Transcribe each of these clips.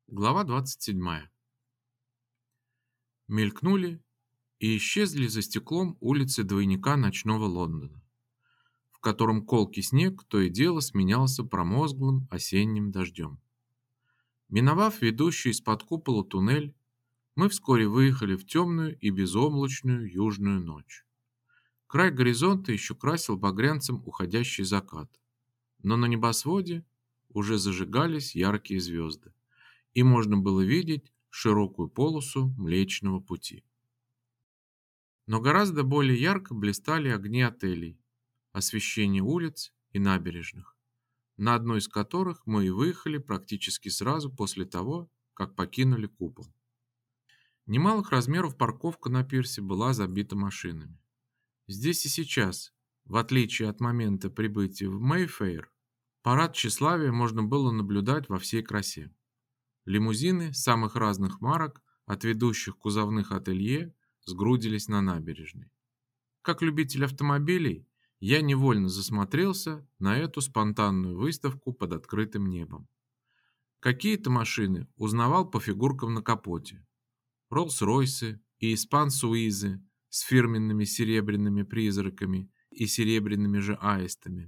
Глава 27. Мелькнули и исчезли за стеклом улицы двойника ночного Лондона, в котором колкий снег то и дело сменялся промозглым осенним дождем. Миновав ведущий из-под купола туннель, мы вскоре выехали в темную и безоблачную южную ночь. Край горизонта еще красил багрянцем уходящий закат, но на небосводе уже зажигались яркие звезды, и можно было видеть широкую полосу Млечного Пути. Но гораздо более ярко блистали огни отелей, освещение улиц и набережных, на одной из которых мы и выехали практически сразу после того, как покинули купол. Немалых размеров парковка на пирсе была забита машинами. Здесь и сейчас, в отличие от момента прибытия в Мэйфэйр, парад тщеславия можно было наблюдать во всей красе. Лимузины самых разных марок от ведущих кузовных ателье сгрудились на набережной. Как любитель автомобилей, я невольно засмотрелся на эту спонтанную выставку под открытым небом. Какие-то машины узнавал по фигуркам на капоте. Роллс-Ройсы и Испан-Суизы с фирменными серебряными призраками и серебряными же аистами.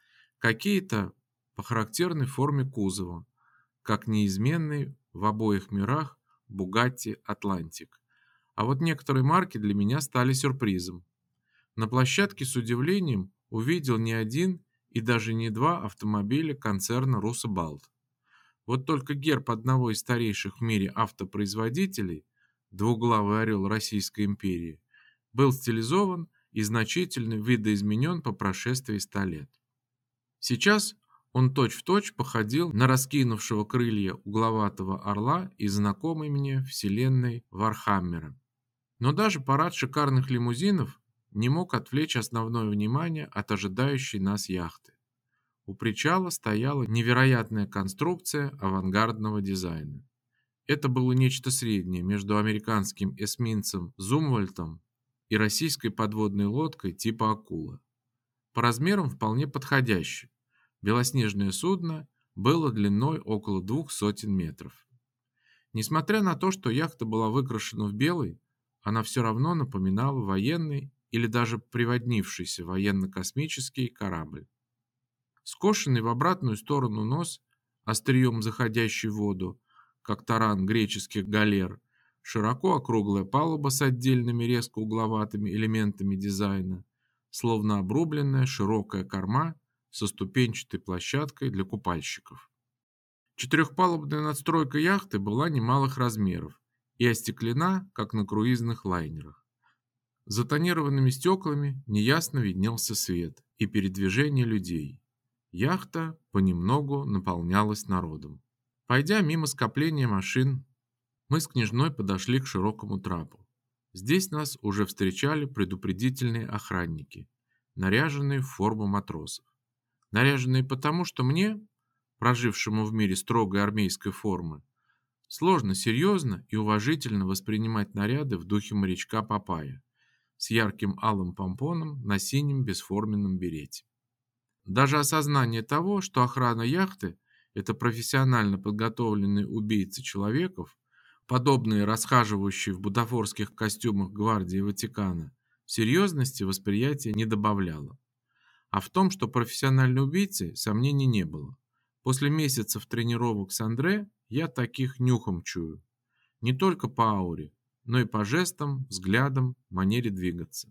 Какие-то по характерной форме кузова, как неизменный в обоих мирах Bugatti Atlantic. А вот некоторые марки для меня стали сюрпризом. На площадке с удивлением увидел не один и даже не два автомобиля концерна Руссо-Балт. Вот только герб одного из старейших в мире автопроизводителей, двуглавый орел Российской империи, был стилизован и значительно видоизменен по прошествии 100 лет. Сейчас он точь-в-точь походил на раскинувшего крылья угловатого орла из знакомой мне вселенной Вархаммера. Но даже парад шикарных лимузинов не мог отвлечь основное внимание от ожидающей нас яхты. У причала стояла невероятная конструкция авангардного дизайна. Это было нечто среднее между американским эсминцем Зумвальтом и российской подводной лодкой типа «Акула». По размерам вполне подходящее. Белоснежное судно было длиной около 200 метров. Несмотря на то, что яхта была выкрашена в белый, она все равно напоминала военный или даже приводнившийся военно-космический корабль. Скошенный в обратную сторону нос, острием заходящий в воду, как таран греческих галер, широко округлая палуба с отдельными резко угловатыми элементами дизайна, словно обрубленная широкая корма со ступенчатой площадкой для купальщиков. Четырехпалубная надстройка яхты была немалых размеров и остеклена, как на круизных лайнерах. За тонированными стеклами неясно виднелся свет и передвижение людей. Яхта понемногу наполнялась народом. Пойдя мимо скопления машин, мы с княжной подошли к широкому трапу. Здесь нас уже встречали предупредительные охранники, наряженные в форму матросов. Наряженные потому, что мне, прожившему в мире строгой армейской формы, сложно серьезно и уважительно воспринимать наряды в духе морячка Папайя с ярким алым помпоном на синем бесформенном берете. Даже осознание того, что охрана яхты – это профессионально подготовленные убийцы человеков, подобные расхаживающие в бутафорских костюмах гвардии Ватикана, серьезности восприятия не добавляло. А в том, что профессиональные убийцы, сомнений не было. После месяцев тренировок с Андре я таких нюхом чую. Не только по ауре, но и по жестам, взглядам, манере двигаться.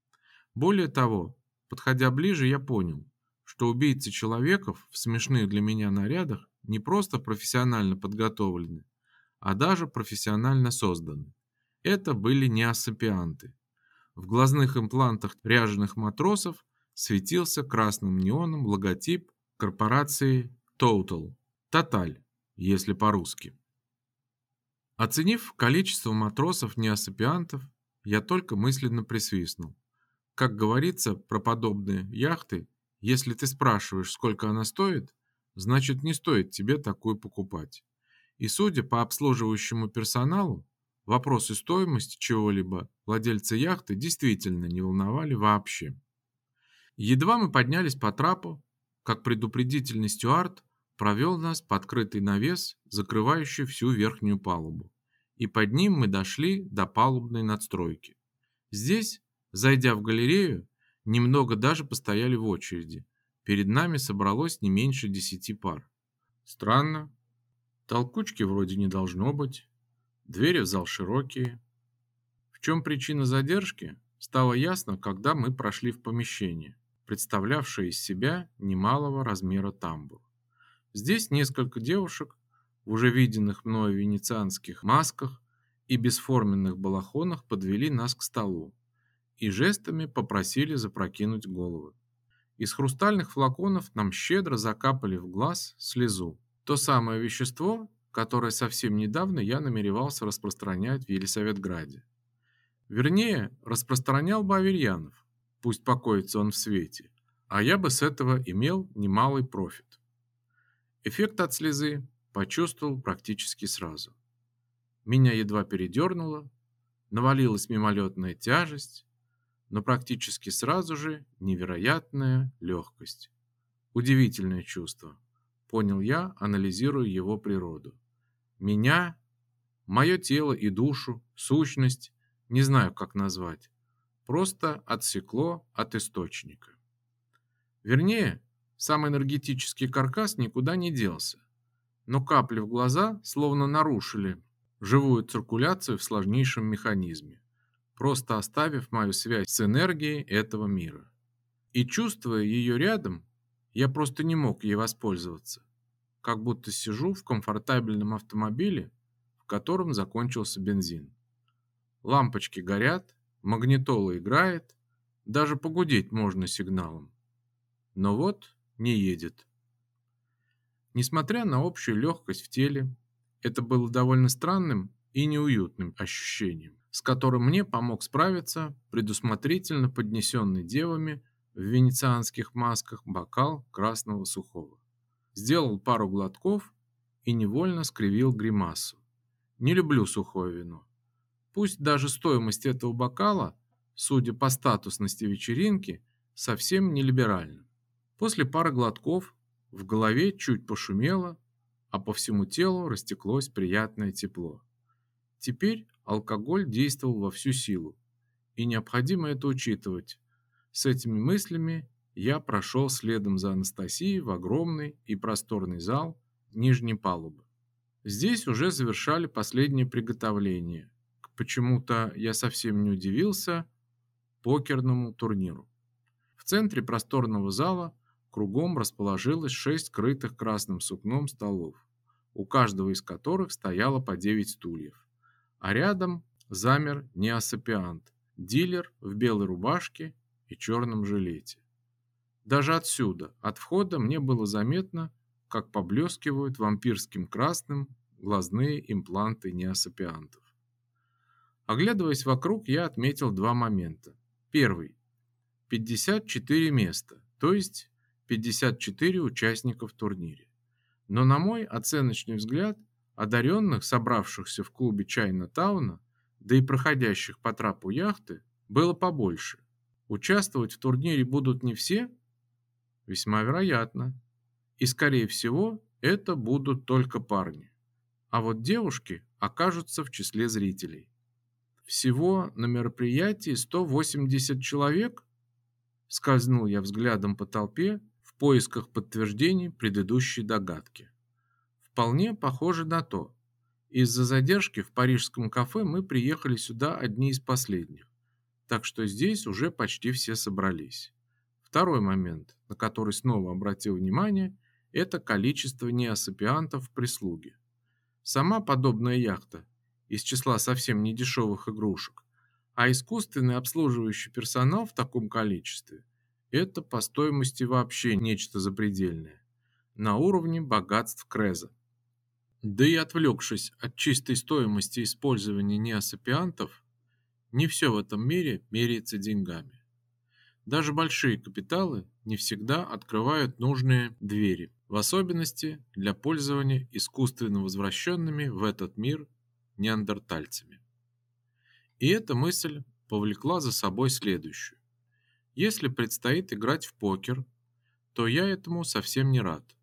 Более того, подходя ближе, я понял, что убийцы человеков в смешных для меня нарядах не просто профессионально подготовлены, а даже профессионально созданы. Это были неосапианты. В глазных имплантах ряженых матросов светился красным неоном логотип корпорации Total, если по-русски. Оценив количество матросов-неосапиантов, я только мысленно присвистнул. Как говорится про подобные яхты, если ты спрашиваешь, сколько она стоит, значит не стоит тебе такую покупать. И судя по обслуживающему персоналу, вопросы стоимости чего-либо владельца яхты действительно не волновали вообще. Едва мы поднялись по трапу, как предупредительный стюард провел нас под открытый навес, закрывающий всю верхнюю палубу, и под ним мы дошли до палубной надстройки. Здесь, зайдя в галерею, немного даже постояли в очереди. Перед нами собралось не меньше 10 пар. Странно. Толкучки вроде не должно быть. Двери в зал широкие. В чем причина задержки, стало ясно, когда мы прошли в помещение, представлявшее из себя немалого размера тамбур. Здесь несколько девушек в уже виденных мною венецианских масках и бесформенных балахонах подвели нас к столу и жестами попросили запрокинуть головы. Из хрустальных флаконов нам щедро закапали в глаз слезу. То самое вещество, которое совсем недавно я намеревался распространять в Елисаветграде. Вернее, распространял бы Аверьянов, пусть покоится он в свете, а я бы с этого имел немалый профит. Эффект от слезы почувствовал практически сразу. Меня едва передернуло, навалилась мимолетная тяжесть, но практически сразу же невероятная легкость. Удивительное чувство, понял я, анализируя его природу. Меня, мое тело и душу, сущность, не знаю, как назвать, просто отсекло от источника. Вернее, сам энергетический каркас никуда не делся, но капли в глаза словно нарушили живую циркуляцию в сложнейшем механизме, просто оставив мою связь с энергией этого мира. И чувствуя ее рядом, я просто не мог ей воспользоваться, как будто сижу в комфортабельном автомобиле, в котором закончился бензин. Лампочки горят, магнитола играет, даже погудеть можно сигналом. Но вот не едет. Несмотря на общую легкость в теле, это было довольно странным и неуютным ощущением, с которым мне помог справиться предусмотрительно поднесенный девами в венецианских масках бокал красного сухого. Сделал пару глотков и невольно скривил гримасу. Не люблю сухое вино. Пусть даже стоимость этого бокала, судя по статусности вечеринки, совсем не либеральна. После пары глотков в голове чуть пошумело, а по всему телу растеклось приятное тепло. Теперь алкоголь действовал во всю силу, и необходимо это учитывать. С этими мыслями я прошел следом за Анастасией в огромный и просторный зал нижней палубы. Здесь уже завершали последние приготовления к, почему-то я совсем не удивился, покерному турниру. В центре просторного зала кругом расположилось 6 крытых красным сукном столов, у каждого из которых стояло по 9 стульев, а рядом замер неосапиант, дилер в белой рубашке и черном жилете. Даже отсюда, от входа, мне было заметно, как поблескивают вампирским красным глазные импланты неосапиантов. Оглядываясь вокруг, я отметил два момента. Первый. 54 места, то есть 54 участника в турнире. Но на мой оценочный взгляд, одаренных, собравшихся в клубе Чайна-тауна, да и проходящих по трапу яхты, было побольше. Участвовать в турнире будут не все? Весьма вероятно. И, скорее всего, это будут только парни. А вот девушки окажутся в числе зрителей. Всего на мероприятии 180 человек? Скользнул я взглядом по толпе в поисках подтверждений предыдущей догадки. Вполне похоже на то. Из-за задержки в парижском кафе мы приехали сюда одни из последних, так что здесь уже почти все собрались. Второй момент, на который снова обратил внимание, это количество неосапиантов в прислуге. Сама подобная яхта из числа совсем не дешевых игрушек, а искусственный обслуживающий персонал в таком количестве – это по стоимости вообще нечто запредельное, на уровне богатств Креза. Да и отвлекшись от чистой стоимости использования неосапиантов, не все в этом мире меряется деньгами. Даже большие капиталы не всегда открывают нужные двери, в особенности для пользования искусственно возвращенными в этот мир неандертальцами. И эта мысль повлекла за собой следующую. Если предстоит играть в покер, то я этому совсем не рад.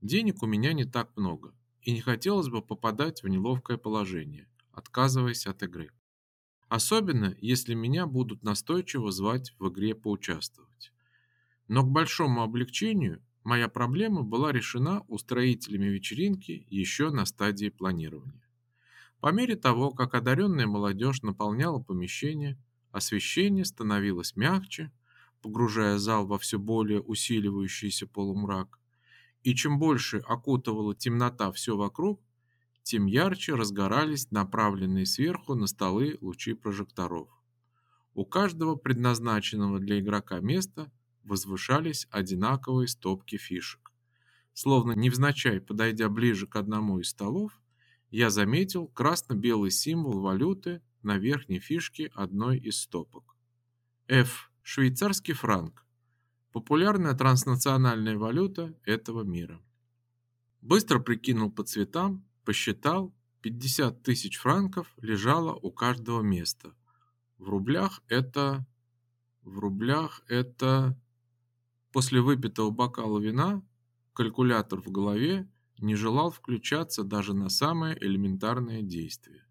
Денег у меня не так много, и не хотелось бы попадать в неловкое положение, отказываясь от игры. Особенно, если меня будут настойчиво звать в игре поучаствовать. Но к большому облегчению моя проблема была решена устроителями вечеринки еще на стадии планирования. По мере того, как одаренная молодежь наполняла помещение, освещение становилось мягче, погружая зал во все более усиливающийся полумрак, и чем больше окутывала темнота все вокруг, тем ярче разгорались направленные сверху на столы лучи прожекторов. У каждого предназначенного для игрока места возвышались одинаковые стопки фишек. Словно невзначай подойдя ближе к одному из столов, я заметил красно-белый символ валюты на верхней фишке одной из стопок. F. Швейцарский франк. Популярная транснациональная валюта этого мира. Быстро прикинул по цветам, посчитал, 50 тысяч франков лежало у каждого места. В рублях это... В рублях это... После выпитого бокала вина калькулятор в голове не желал включаться даже на самое элементарное действие.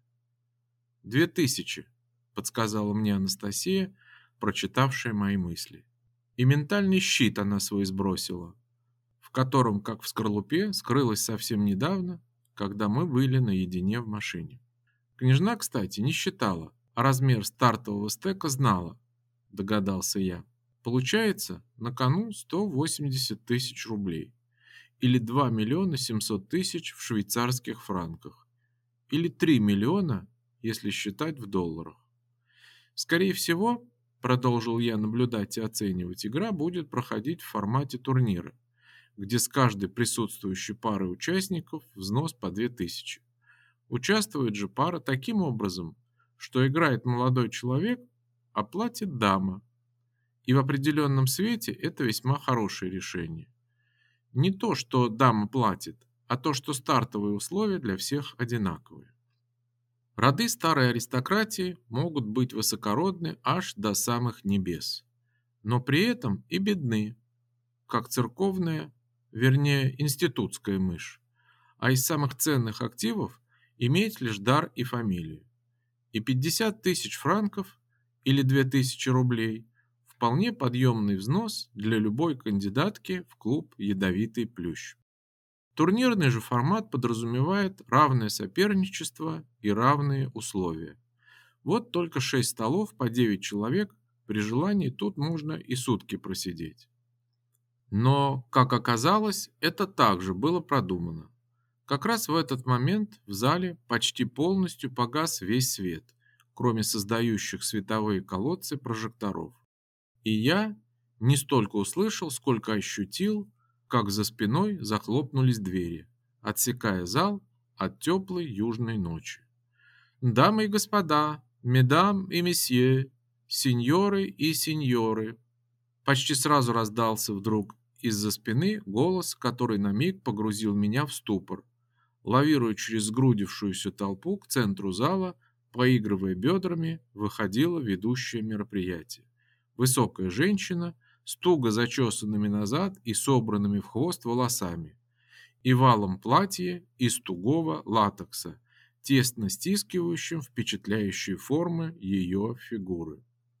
2000, подсказала мне Анастасия, прочитавшая мои мысли. И ментальный щит она свой сбросила, в котором, как в скорлупе, скрылась совсем недавно, когда мы были наедине в машине. Княжна, кстати, не считала, а размер стартового стека знала, догадался я. Получается, на кону 180 тысяч рублей, или 2 миллиона 700 тысяч в швейцарских франках, или 3 миллиона, если считать в долларах. Скорее всего, продолжил я наблюдать и оценивать, игра будет проходить в формате турнира, где с каждой присутствующей парой участников взнос по 2000. Участвует же пара таким образом, что играет молодой человек, а платит дама. И в определенном свете это весьма хорошее решение. Не то, что дама платит, а то, что стартовые условия для всех одинаковые. Роды старой аристократии могут быть высокородны аж до самых небес, но при этом и бедны, как церковная, вернее, институтская мышь, а из самых ценных активов иметь лишь дар и фамилию. И 50 тысяч франков или 2000 рублей – вполне подъемный взнос для любой кандидатки в клуб «Ядовитый плющ». Турнирный же формат подразумевает равное соперничество и равные условия. Вот только 6 столов по 9 человек, при желании тут можно и сутки просидеть. Но, как оказалось, это также было продумано. Как раз в этот момент в зале почти полностью погас весь свет, кроме создающих световые колодцы прожекторов. И я не столько услышал, сколько ощутил, как за спиной захлопнулись двери, отсекая зал от теплой южной ночи. «Дамы и господа, медам и месье, сеньоры и сеньоры!» Почти сразу раздался вдруг из-за спины голос, который на миг погрузил меня в ступор. Лавируя через сгрудившуюся толпу к центру зала, поигрывая бедрами, выходила ведущая мероприятие. Высокая женщина с туго зачесанными назад и собранными в хвост волосами, и валом платья из тугого латекса, тесно стискивающим впечатляющие формы ее фигуры.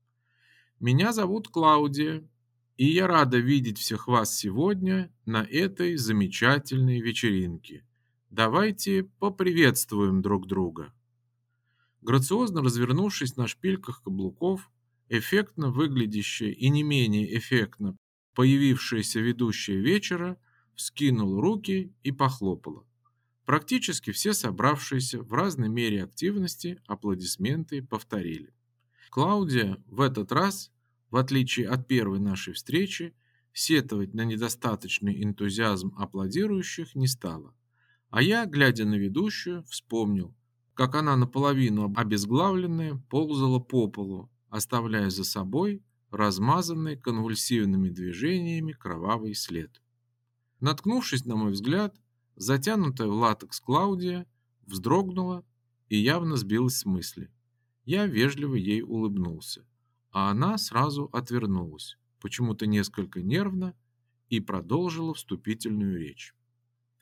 «Меня зовут Клаудия, и я рада видеть всех вас сегодня на этой замечательной вечеринке. Давайте поприветствуем друг друга». Грациозно развернувшись на шпильках каблуков, эффектно выглядящая и не менее эффектно появившаяся ведущая вечера вскинула руки и похлопала. Практически все собравшиеся в разной мере активности аплодисменты повторили. Клаудия в этот раз, в отличие от первой нашей встречи, сетовать на недостаточный энтузиазм аплодирующих не стала. А я, глядя на ведущую, вспомнил, как она наполовину обезглавленная ползала по полу, оставляя за собой размазанный конвульсивными движениями кровавый след. Наткнувшись, на мой взгляд, затянутая в латекс Клаудия вздрогнула и явно сбилась с мысли. Я вежливо ей улыбнулся, а она сразу отвернулась, почему-то несколько нервно, и продолжила вступительную речь.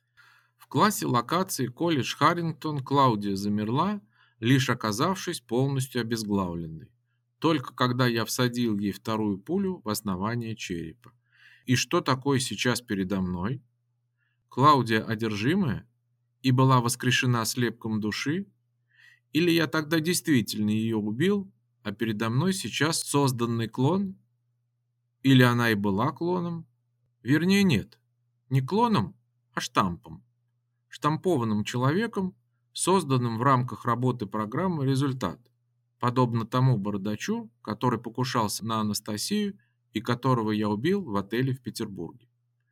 В классе локации колледж Харрингтон Клаудия замерла, лишь оказавшись полностью обезглавленной. Только когда я всадил ей вторую пулю в основание черепа. И что такое сейчас передо мной? Клаудия одержимая и была воскрешена слепком души? Или я тогда действительно ее убил, а передо мной сейчас созданный клон? Или она и была клоном? Вернее, нет, не клоном, а штампом. Штампованным человеком, созданным в рамках работы программы «Результат», подобно тому бородачу, который покушался на Анастасию и которого я убил в отеле в Петербурге.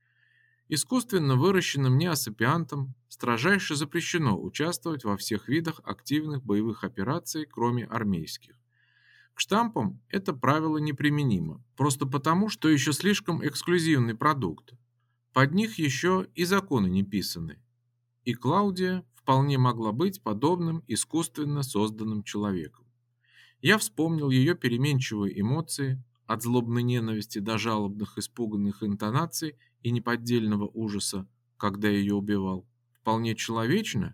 Искусственно выращенным неосапиантам строжайше запрещено участвовать во всех видах активных боевых операций, кроме армейских. К штампам это правило неприменимо, просто потому, что еще слишком эксклюзивный продукт. Под них еще и законы не писаны. И Клаудия вполне могла быть подобным искусственно созданным человеком. Я вспомнил ее переменчивые эмоции, от злобной ненависти до жалобных испуганных интонаций и неподдельного ужаса, когда ее убивал. Вполне человечно?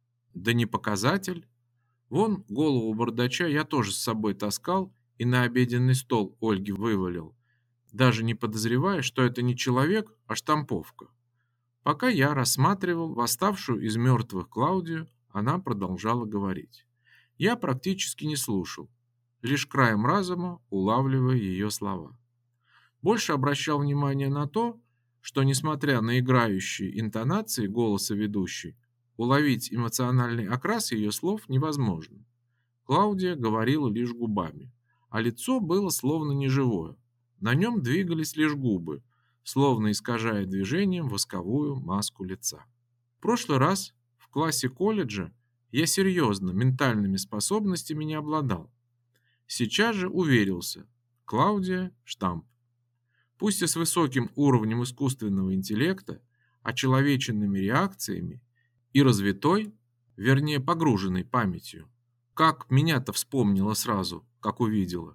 Да не показатель. Вон голову бардача я тоже с собой таскал и на обеденный стол Ольги вывалил, даже не подозревая, что это не человек, а штамповка. Пока я рассматривал восставшую из мертвых Клаудию, она продолжала говорить. Я практически не слушал, лишь краем разума улавливая ее слова. Больше обращал внимание на то, что, несмотря на играющие интонации голоса ведущей, уловить эмоциональный окрас ее слов невозможно. Клаудия говорила лишь губами, а лицо было словно неживое. На нем двигались лишь губы, словно искажая движением восковую маску лица. В прошлый раз в классе колледжа я серьезно ментальными способностями не обладал. Сейчас же уверился. Клаудия – штамп. Пусть и с высоким уровнем искусственного интеллекта, очеловеченными реакциями и развитой, вернее погруженной памятью. Как меня-то вспомнила сразу, как увидела.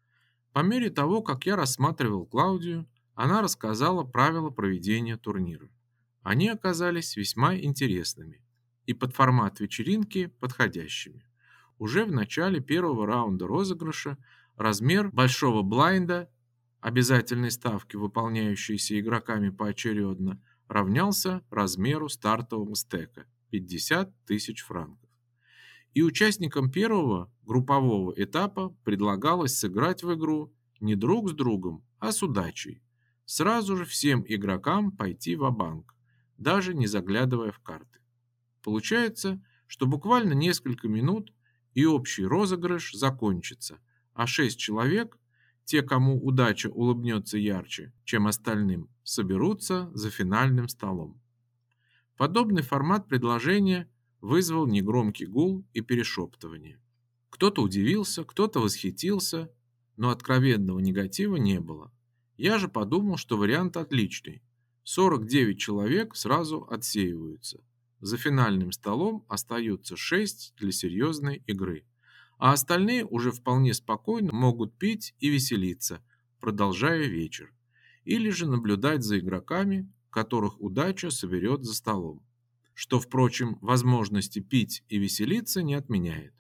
По мере того, как я рассматривал Клаудию, она рассказала правила проведения турнира. Они оказались весьма интересными и под формат вечеринки подходящими. Уже в начале первого раунда розыгрыша размер большого блайнда, обязательной ставки, выполняющейся игроками поочередно, равнялся размеру стартового стека – 50 тысяч франков. И участникам первого группового этапа предлагалось сыграть в игру не друг с другом, а с удачей. Сразу же всем игрокам пойти ва-банк, даже не заглядывая в карты. Получается, что буквально несколько минут и общий розыгрыш закончится, а 6 человек, те, кому удача улыбнется ярче, чем остальным, соберутся за финальным столом. Подобный формат предложения вызвал негромкий гул и перешептывание. Кто-то удивился, кто-то восхитился, но откровенного негатива не было. Я же подумал, что вариант отличный. 49 человек сразу отсеиваются. За финальным столом остаются 6 для серьезной игры, а остальные уже вполне спокойно могут пить и веселиться, продолжая вечер, или же наблюдать за игроками, которых удача соберет за столом, что, впрочем, возможности пить и веселиться не отменяет.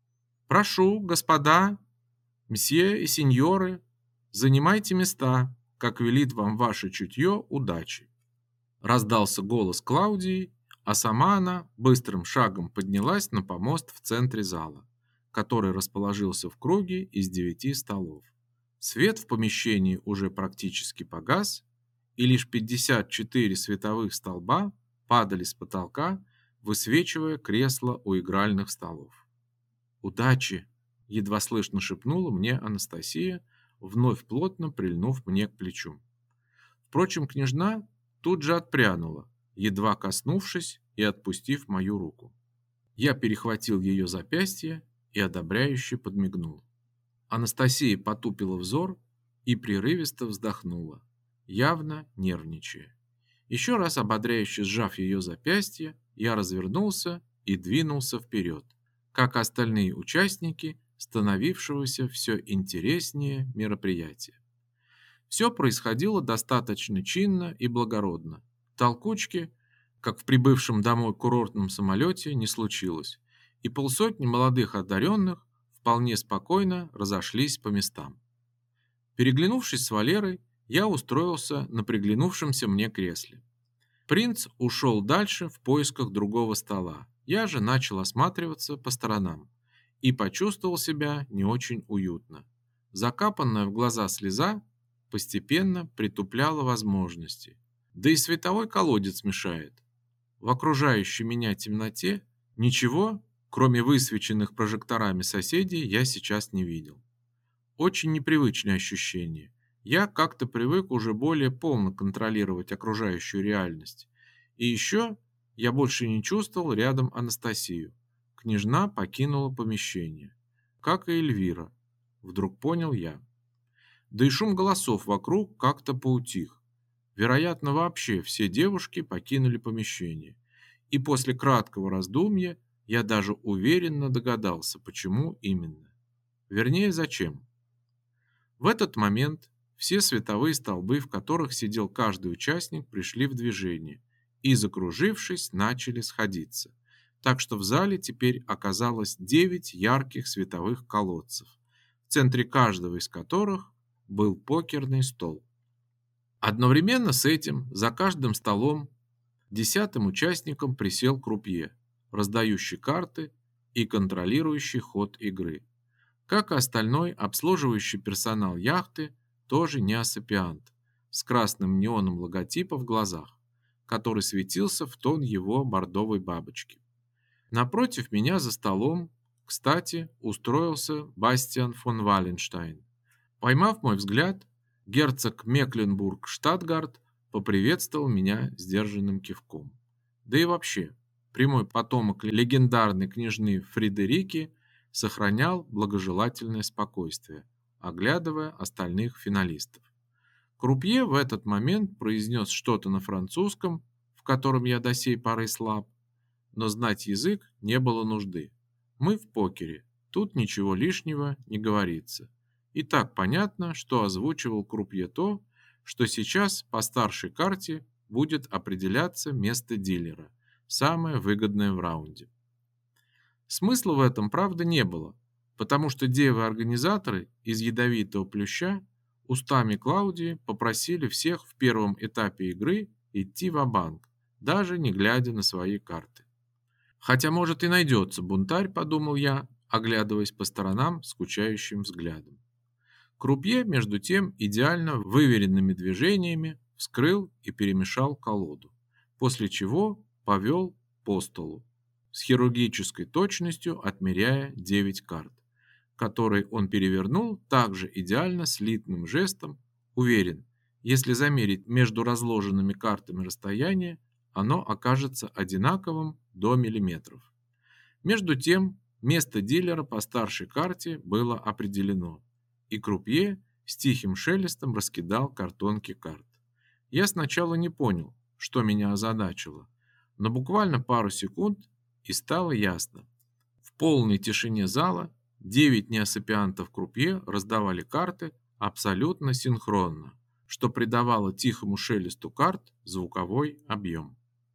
«Прошу, господа, мсье и сеньоры, занимайте места, как велит вам ваше чутье удачи», раздался голос Клаудии, а сама она быстрым шагом поднялась на помост в центре зала, который расположился в круге из 9 столов. Свет в помещении уже практически погас, и лишь 54 световых столба падали с потолка, высвечивая кресла у игральных столов. «Удачи!» — едва слышно шепнула мне Анастасия, вновь плотно прильнув мне к плечу. Впрочем, княжна тут же отпрянула, едва коснувшись и отпустив мою руку. Я перехватил ее запястье и одобряюще подмигнул. Анастасия потупила взор и прерывисто вздохнула, явно нервничая. Еще раз ободряюще сжав ее запястье, я развернулся и двинулся вперед, как остальные участники становившегося все интереснее мероприятия. Все происходило достаточно чинно и благородно. Толкучки, как в прибывшем домой курортном самолете, не случилось, и полсотни молодых одаренных вполне спокойно разошлись по местам. Переглянувшись с Валерой, я устроился на приглянувшемся мне кресле. Принц ушел дальше в поисках другого стола. Я же начал осматриваться по сторонам и почувствовал себя не очень уютно. Закапанная в глаза слеза постепенно притупляла возможности. Да и световой колодец мешает. В окружающей меня темноте ничего, кроме высвеченных прожекторами соседей, я сейчас не видел. Очень непривычное ощущение. Я как-то привык уже более полно контролировать окружающую реальность. И еще я больше не чувствовал рядом Анастасию. Княжна покинула помещение. Как и Эльвира. Вдруг понял я. Да и шум голосов вокруг как-то поутих. Вероятно, вообще все девушки покинули помещение. И после краткого раздумья я даже уверенно догадался, почему именно. Вернее, зачем. В этот момент все световые столбы, в которых сидел каждый участник, пришли в движение и, закружившись, начали сходиться. Так что в зале теперь оказалось 9 ярких световых колодцев, в центре каждого из которых был покерный стол. Одновременно с этим за каждым столом 10-м участником присел крупье, раздающий карты и контролирующий ход игры. Как и остальной обслуживающий персонал яхты, тоже неосапиант, с красным неоном логотипа в глазах, который светился в тон его бордовой бабочки. Напротив меня за столом, кстати, устроился Бастиан фон Валенштайн. Поймав мой взгляд, герцог Мекленбург-Штатгарт поприветствовал меня сдержанным кивком. Да и вообще, прямой потомок легендарной княжны Фридерики сохранял благожелательное спокойствие, оглядывая остальных финалистов. Крупье в этот момент произнес что-то на французском, в котором я до сей поры слаб, но знать язык не было нужды. Мы в покере, тут ничего лишнего не говорится. И так понятно, что озвучивал крупье то, что сейчас по старшей карте будет определяться место дилера, самое выгодное в раунде. Смысла в этом, правда, не было, потому что девы-организаторы из ядовитого плюща устами Клаудии попросили всех в первом этапе игры идти ва-банк, даже не глядя на свои карты. Хотя, может, и найдется бунтарь, подумал я, оглядываясь по сторонам скучающим взглядом. Крупье, между тем, идеально выверенными движениями вскрыл и перемешал колоду, после чего повел по столу, с хирургической точностью отмеряя 9 карт, которые он перевернул также идеально слитным жестом. Уверен, если замерить между разложенными картами расстояние, оно окажется одинаковым до миллиметров. Между тем, место дилера по старшей карте было определено, и крупье с тихим шелестом раскидал картонки карт. Я сначала не понял, что меня озадачило, но буквально пару секунд и стало ясно. В полной тишине зала 9 неосапиантов крупье раздавали карты абсолютно синхронно, что придавало тихому шелесту карт звуковой объем.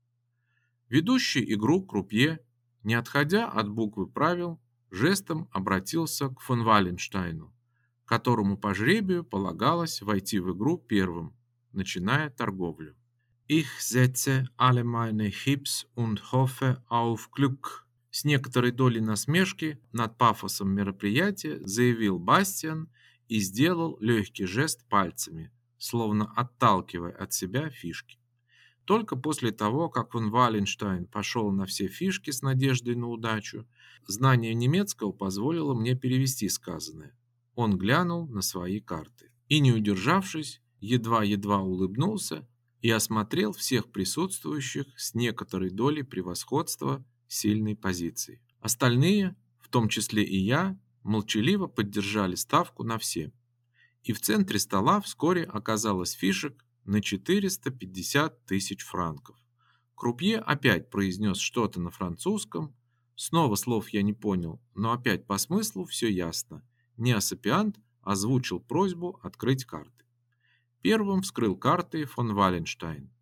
Ведущий игру крупье, не отходя от буквы правил, жестом обратился к фон Валенштайну, которому по жребию полагалось войти в игру первым, начиная торговлю. «Ich setze alle meine Chips und hoffe auf Glück», с некоторой долей насмешки над пафосом мероприятия заявил Бастиан и сделал легкий жест пальцами, словно отталкивая от себя фишки. Только после того, как фон Валенштайн пошел на все фишки с надеждой на удачу, знание немецкого позволило мне перевести сказанное. Он глянул на свои карты и, не удержавшись, едва-едва улыбнулся и осмотрел всех присутствующих с некоторой долей превосходства сильной позиции. Остальные, в том числе и я, молчаливо поддержали ставку на все. И в центре стола вскоре оказалось фишек на 450 тысяч франков. Крупье опять произнес что-то на французском. Снова слов я не понял, но опять по смыслу все ясно. Неосапиант озвучил просьбу открыть карты. Первым вскрыл карты фон Валенштайн.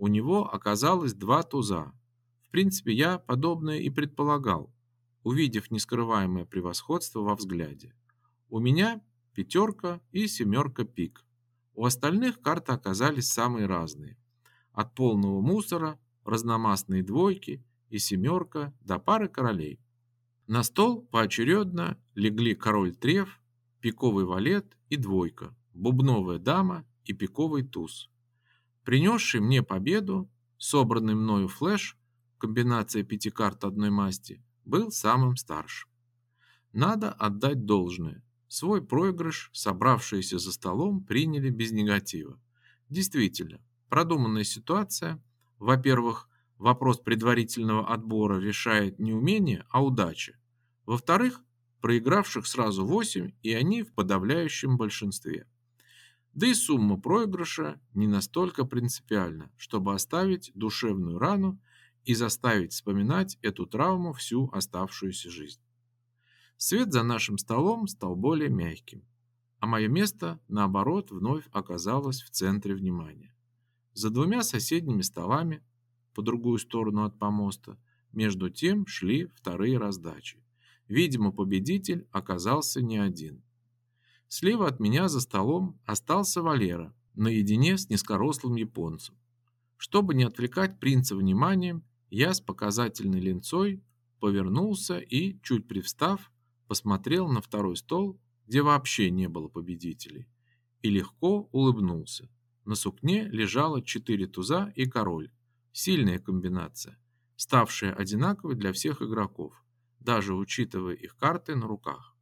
У него оказалось 2 туза. В принципе, я подобное и предполагал, увидев нескрываемое превосходство во взгляде. У меня 5 и 7 пик. У остальных карты оказались самые разные. От полного мусора, разномастные двойки и 7 до пары королей. На стол поочередно легли король треф, пиковый валет и двойка, бубновая дама и пиковый туз. Принесший мне победу, собранный мною флеш, комбинация 5 карт одной масти, был самым старшим. Надо отдать должное. Свой проигрыш собравшиеся за столом приняли без негатива. Действительно, продуманная ситуация. Во-первых, вопрос предварительного отбора решает не умение, а удача. Во-вторых, проигравших сразу 8, и они в подавляющем большинстве. Да и сумма проигрыша не настолько принципиальна, чтобы оставить душевную рану и заставить вспоминать эту травму всю оставшуюся жизнь. Свет за нашим столом стал более мягким, а мое место, наоборот, вновь оказалось в центре внимания. За 2 соседними столами, по другую сторону от помоста, между тем шли вторые раздачи. Видимо, победитель оказался не один. Слева от меня за столом остался Валера, наедине с низкорослым японцем. Чтобы не отвлекать принца вниманием, я с показательной ленцой повернулся и, чуть привстав, посмотрел на второй стол, где вообще не было победителей, и легко улыбнулся. На сукне лежало 4 туза и король. Сильная комбинация, ставшая одинаковой для всех игроков, даже учитывая их карты на руках.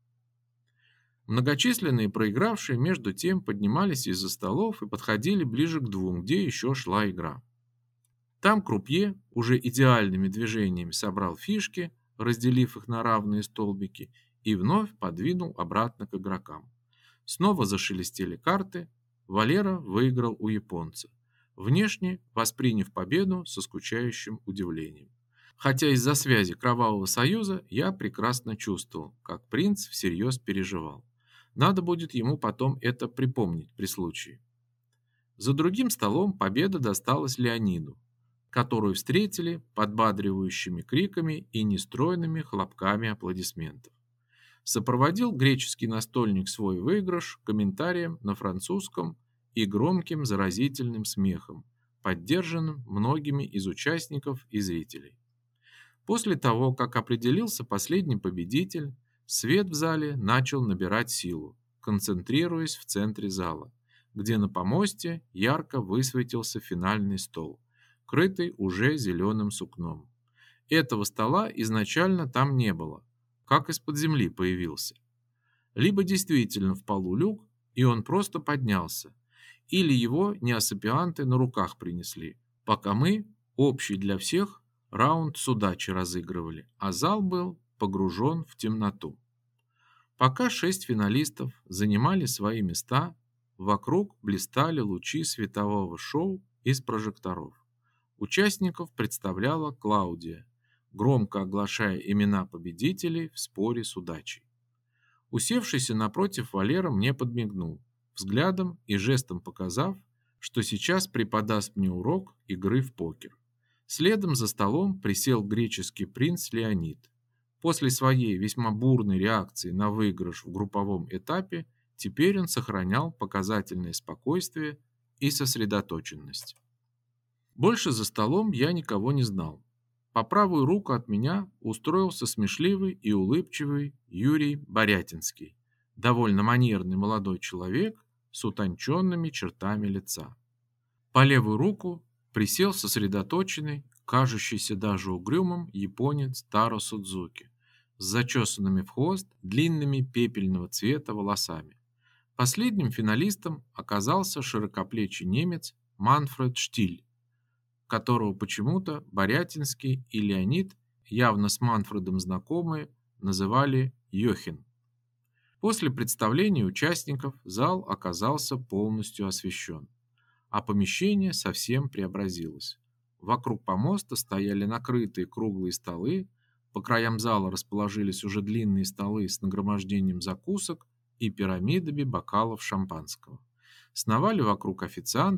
Многочисленные проигравшие между тем поднимались из-за столов и подходили ближе к двум, где еще шла игра. Там крупье уже идеальными движениями собрал фишки, разделив их на равные столбики, и вновь подвинул обратно к игрокам. Снова зашелестели карты. Валера выиграл у японца, внешне восприняв победу со скучающим удивлением. Хотя из-за связи Кровавого Союза я прекрасно чувствовал, как принц всерьез переживал. Надо будет ему потом это припомнить при случае. За другим столом победа досталась Леониду, которую встретили подбадривающими криками и нестройными хлопками аплодисментов. Сопроводил греческий настольник свой выигрыш комментарием на французском и громким заразительным смехом, поддержанным многими из участников и зрителей. После того, как определился последний победитель, свет в зале начал набирать силу, концентрируясь в центре зала, где на помосте ярко высветился финальный стол, крытый уже зеленым сукном. Этого стола изначально там не было, как из-под земли появился. Либо действительно в полу люк, и он просто поднялся, или его неосапианты на руках принесли, пока мы, общий для всех, раунд с удачей разыгрывали, а зал был погружен в темноту. Пока 6 финалистов занимали свои места, вокруг блистали лучи светового шоу из прожекторов. Участников представляла Клаудия, громко оглашая имена победителей в споре с удачей. Усевшийся напротив Валера мне подмигнул, взглядом и жестом показав, что сейчас преподаст мне урок игры в покер. Следом за столом присел греческий принц Леонид. После своей весьма бурной реакции на выигрыш в групповом этапе, теперь он сохранял показательное спокойствие и сосредоточенность. Больше за столом я никого не знал. По правую руку от меня устроился смешливый и улыбчивый Юрий Борятинский, довольно манерный молодой человек с утонченными чертами лица. По левую руку присел сосредоточенный, кажущийся даже угрюмым японец Таро Судзуки с зачесанными в хвост длинными пепельного цвета волосами. Последним финалистом оказался широкоплечий немец Манфред Штиль, которого почему-то Борятинский и Леонид, явно с Манфредом знакомые, называли Йохин. После представления участников зал оказался полностью освещен, а помещение совсем преобразилось. Вокруг помоста стояли накрытые круглые столы, по краям зала расположились уже длинные столы с нагромождением закусок и пирамидами бокалов шампанского. Сновали вокруг официанты,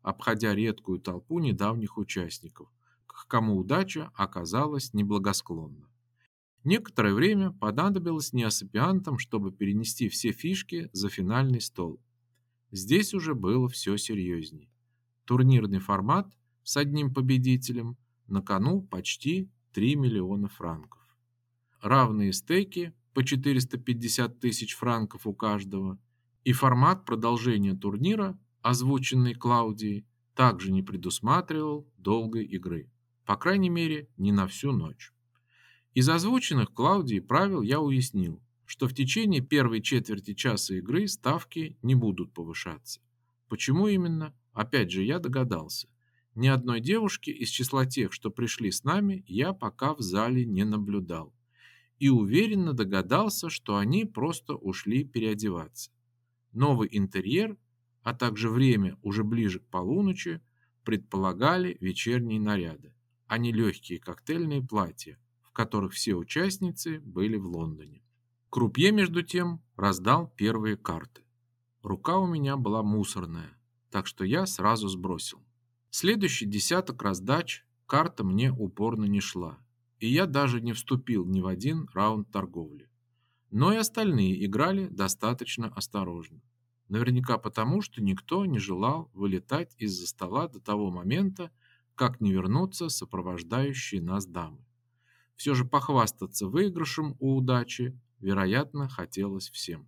обходя редкую толпу недавних участников, к кому удача оказалась неблагосклонна. Некоторое время понадобилось неосапиантам, чтобы перенести все фишки за финальный стол. Здесь уже было все серьезней. Турнирный формат с одним победителем, на кону почти 3 миллиона франков. Равные стейки по 450 тысяч франков у каждого, и формат продолжения турнира, озвученный Клаудией, также не предусматривал долгой игры, по крайней мере, не на всю ночь. Из озвученных Клаудией правил я уяснил, что в течение первой четверти часа игры ставки не будут повышаться. Почему именно? Опять же, я догадался. Ни одной девушки из числа тех, что пришли с нами, я пока в зале не наблюдал. И уверенно догадался, что они просто ушли переодеваться. Новый интерьер, а также время уже ближе к полуночи, предполагали вечерние наряды, а не легкие коктейльные платья, в которых все участницы были в Лондоне. Крупье, между тем, раздал первые карты. Рука у меня была мусорная, так что я сразу сбросил. Следующий десяток раздач карта мне упорно не шла, и я даже не вступил ни в один раунд торговли. Но и остальные играли достаточно осторожно. Наверняка потому, что никто не желал вылетать из-за стола до того момента, как не вернутся сопровождающие нас дамы. Все же похвастаться выигрышем у удачи, вероятно, хотелось всем.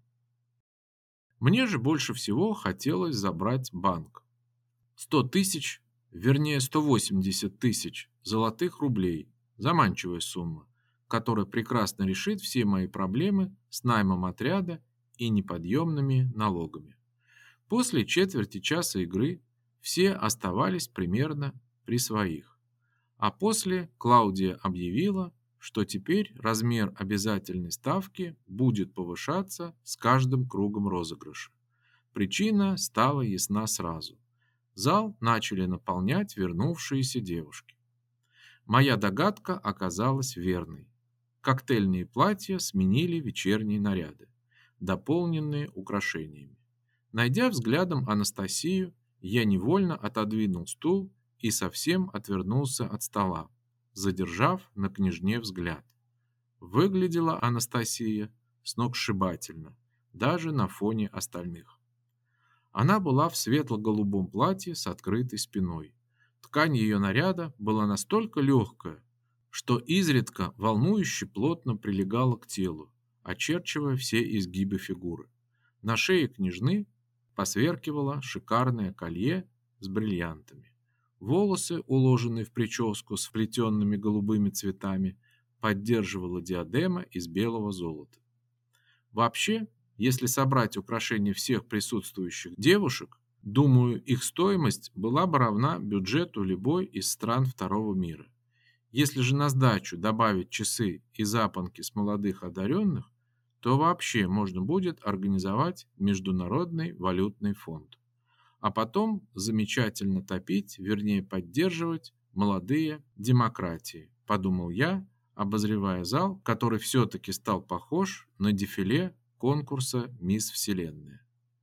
Мне же больше всего хотелось забрать банк. 100 тысяч, вернее 180 тысяч золотых рублей, заманчивая сумма, которая прекрасно решит все мои проблемы с наймом отряда и неподъемными налогами. После четверти часа игры все оставались примерно при своих. А после Клаудия объявила, что теперь размер обязательной ставки будет повышаться с каждым кругом розыгрыша. Причина стала ясна сразу. Зал начали наполнять вернувшиеся девушки. Моя догадка оказалась верной. Коктейльные платья сменили вечерние наряды, дополненные украшениями. Найдя взглядом Анастасию, я невольно отодвинул стул и совсем отвернулся от стола, задержав на княжне взгляд. Выглядела Анастасия сногсшибательно, даже на фоне остальных. Она была в светло-голубом платье с открытой спиной. Ткань ее наряда была настолько легкая, что изредка волнующе плотно прилегала к телу, очерчивая все изгибы фигуры. На шее княжны посверкивало шикарное колье с бриллиантами. Волосы, уложенные в прическу с вплетенными голубыми цветами, поддерживала диадема из белого золота. Вообще, если собрать украшения всех присутствующих девушек, думаю, их стоимость была бы равна бюджету любой из стран второго мира. Если же на сдачу добавить часы и запонки с молодых одаренных, то вообще можно будет организовать международный валютный фонд. А потом замечательно топить, вернее поддерживать молодые демократии, подумал я, обозревая зал, который все-таки стал похож на дефиле конкурса «Мисс Вселенная».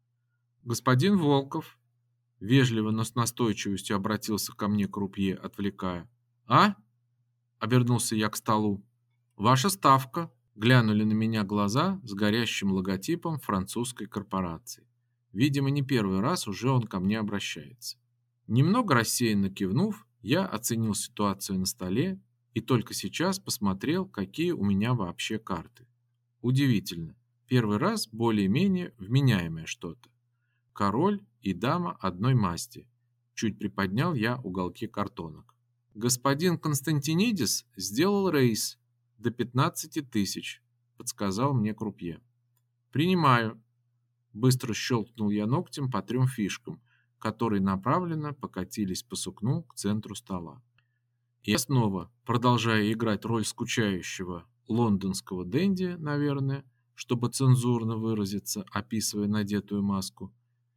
«Господин Волков», вежливо, но с настойчивостью обратился ко мне крупье, отвлекая. «А?» — обернулся я к столу. «Ваша ставка», — глянули на меня глаза с горящим логотипом французской корпорации. Видимо, не первый раз уже он ко мне обращается. Немного рассеянно кивнув, я оценил ситуацию на столе и только сейчас посмотрел, какие у меня вообще карты. Удивительно, первый раз более-менее вменяемое что-то. Король и дама одной масти. Чуть приподнял я уголки картонок. Господин Константинидис сделал рейс до 15 тысяч, подсказал мне крупье. Принимаю. Быстро щелкнул я ногтем по 3 фишкам, которые направленно покатились по сукну к центру стола. И я снова, продолжая играть роль скучающего лондонского денди, наверное, чтобы цензурно выразиться, описывая надетую маску,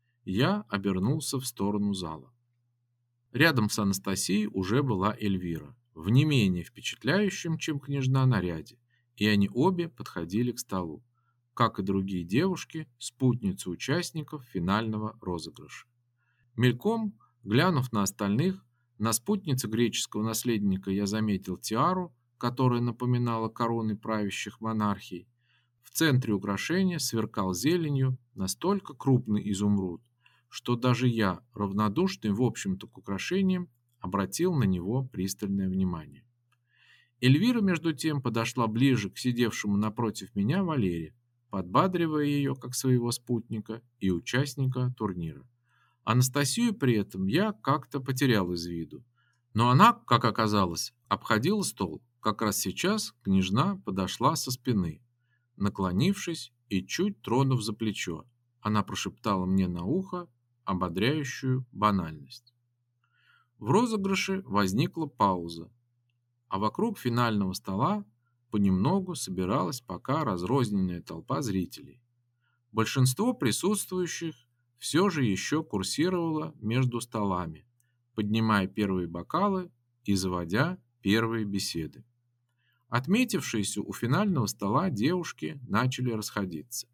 я обернулся в сторону зала. Рядом с Анастасией уже была Эльвира, в не менее впечатляющем, чем княжна, наряде, и они обе подходили к столу, как и другие девушки, спутницы участников финального розыгрыша. Мельком Глянув на остальных, на спутнице греческого наследника я заметил тиару, которая напоминала короны правящих монархий. В центре украшения сверкал зеленью настолько крупный изумруд, что даже я, равнодушный в общем-то к украшениям, обратил на него пристальное внимание. Эльвира, между тем, подошла ближе к сидевшему напротив меня Валере, подбадривая ее как своего спутника и участника турнира. Анастасию при этом я как-то потерял из виду. Но она, как оказалось, обходила стол. Как раз сейчас княжна подошла со спины. Наклонившись и чуть тронув за плечо, она прошептала мне на ухо ободряющую банальность. В розыгрыше возникла пауза, а вокруг финального стола понемногу собиралась пока разрозненная толпа зрителей. Большинство присутствующих все же еще курсировало между столами, поднимая первые бокалы и заводя первые беседы. Отметившиеся у финального стола девушки начали расходиться.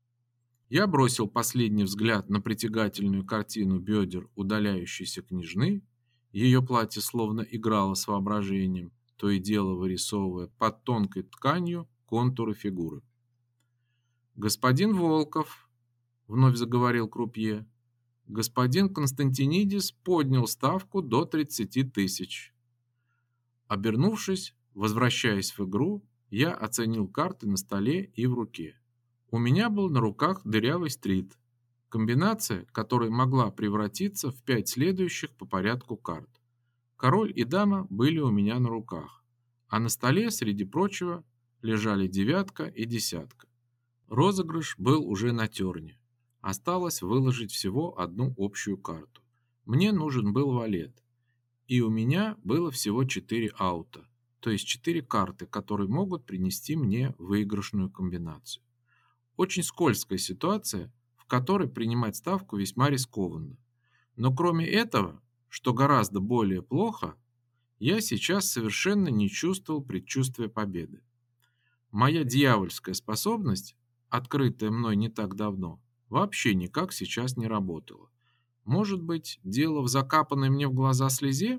Я бросил последний взгляд на притягательную картину бедер удаляющейся княжны. Ее платье словно играло с воображением, то и дело вырисовывая под тонкой тканью контуры фигуры. «Господин Волков», — вновь заговорил крупье, — «господин Константинидис поднял ставку до 30 тысяч». Обернувшись, возвращаясь в игру, я оценил карты на столе и в руке. У меня был на руках дырявый стрит, комбинация, которая могла превратиться в 5 следующих по порядку карт. Король и дама были у меня на руках, а на столе, среди прочего, лежали девятка и десятка. Розыгрыш был уже на терне. Осталось выложить всего одну общую карту. Мне нужен был валет, и у меня было всего 4 аута, то есть 4 карты, которые могут принести мне выигрышную комбинацию. Очень скользкая ситуация, в которой принимать ставку весьма рискованно. Но кроме этого, что гораздо более плохо, я сейчас совершенно не чувствовал предчувствия победы. Моя дьявольская способность, открытая мной не так давно, вообще никак сейчас не работала. Может быть, дело в закапанной мне в глаза слезе?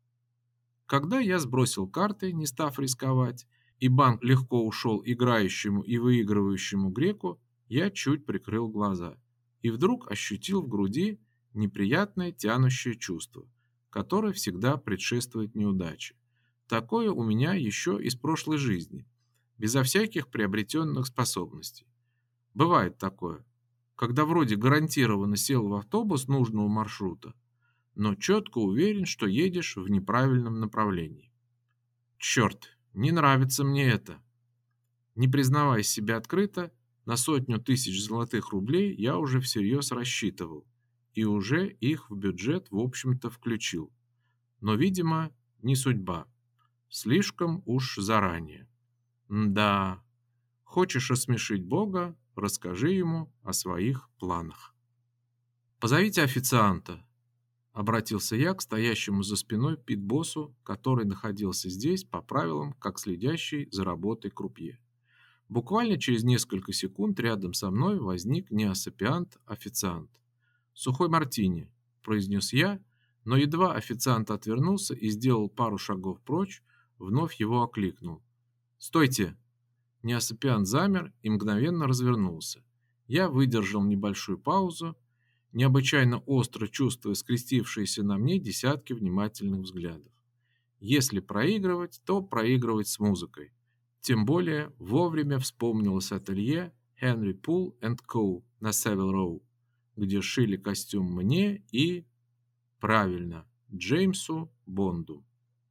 Когда я сбросил карты, не став рисковать, и банк легко ушел играющему и выигрывающему греку, я чуть прикрыл глаза и вдруг ощутил в груди неприятное тянущее чувство, которое всегда предшествует неудаче. Такое у меня еще из прошлой жизни, безо всяких приобретенных способностей. Бывает такое, когда вроде гарантированно сел в автобус нужного маршрута, но четко уверен, что едешь в неправильном направлении. Черт, не нравится мне это. Не признавая себя открыто, на 100 000 золотых рублей я уже всерьез рассчитывал и уже их в бюджет, в общем-то, включил. Но, видимо, не судьба. Слишком уж заранее. Да, хочешь рассмешить Бога, расскажи ему о своих планах. «Позовите официанта», — обратился я к стоящему за спиной пит-боссу, который находился здесь по правилам, как следящий за работой крупье. Буквально через несколько секунд рядом со мной возник неосапиант-официант. «Сухой мартини», — произнес я, но едва официант отвернулся и сделал пару шагов прочь, вновь его окликнул. «Стойте!» Неосапиант замер и мгновенно развернулся. Я выдержал небольшую паузу, необычайно остро чувствуя скрестившиеся на мне десятки внимательных взглядов. Если проигрывать, то проигрывать с музыкой. Тем более вовремя вспомнилось ателье Henry Poole & Co. на Savile Row, где шили костюм мне и, правильно, Джеймсу Бонду.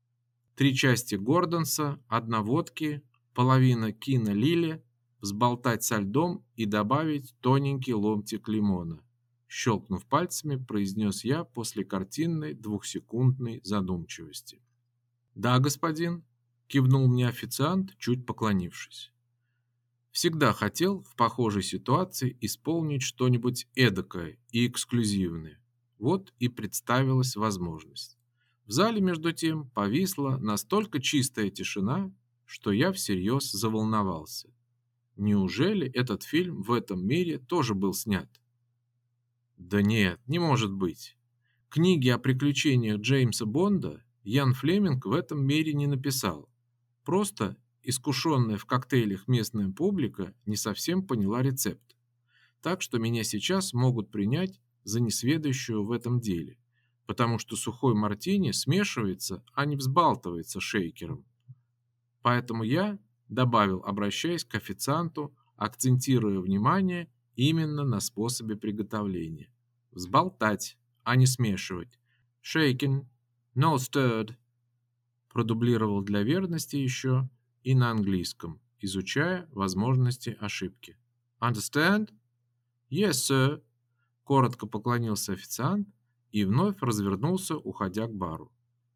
3 части Гордонса, 1 водки, половина Кина Лили, взболтать со льдом и добавить тоненький ломтик лимона. Щелкнув пальцами, произнес я после картинной 2-секундной задумчивости. «Да, господин», — кивнул мне официант, чуть поклонившись. Всегда хотел в похожей ситуации исполнить что-нибудь эдакое и эксклюзивное. Вот и представилась возможность. В зале, между тем, повисла настолько чистая тишина, что я всерьез заволновался. Неужели этот фильм в этом мире тоже был снят? Да нет, не может быть. Книги о приключениях Джеймса Бонда Ян Флеминг в этом мире не написал. Просто искушенная в коктейлях местная публика не совсем поняла рецепт. Так что меня сейчас могут принять за несведущего в этом деле, потому что сухой мартини смешивается, а не взбалтывается шейкером. Поэтому я добавил, обращаясь к официанту, акцентируя внимание именно на способе приготовления. Взболтать, а не смешивать. Shaken, no stirred. Продублировал для верности еще и на английском, изучая возможности ошибки. Understand? Yes, sir. Коротко поклонился официант и вновь развернулся, уходя к бару.